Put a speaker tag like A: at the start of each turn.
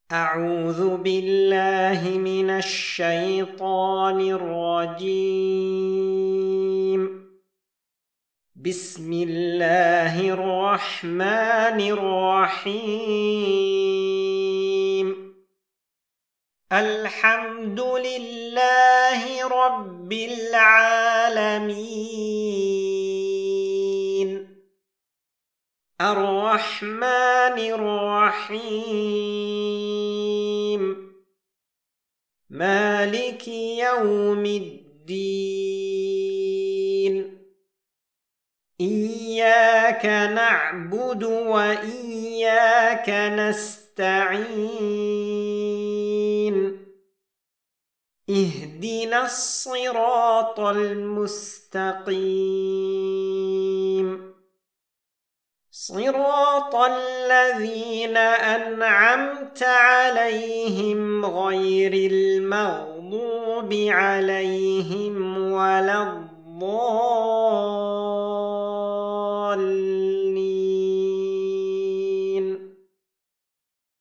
A: أعوذ بالله من الشيطان الرجيم. بسم الله الرحمن الرحيم. الحمد لله رب العالمين. الرحمن الرحيم. مالك يوم الدين. إياك نعبد وإياك نستعين. اهدنا الصراط المستقيم، صراط الذين أنعمت عليهم غير المغضوب عليهم ولا الضالين.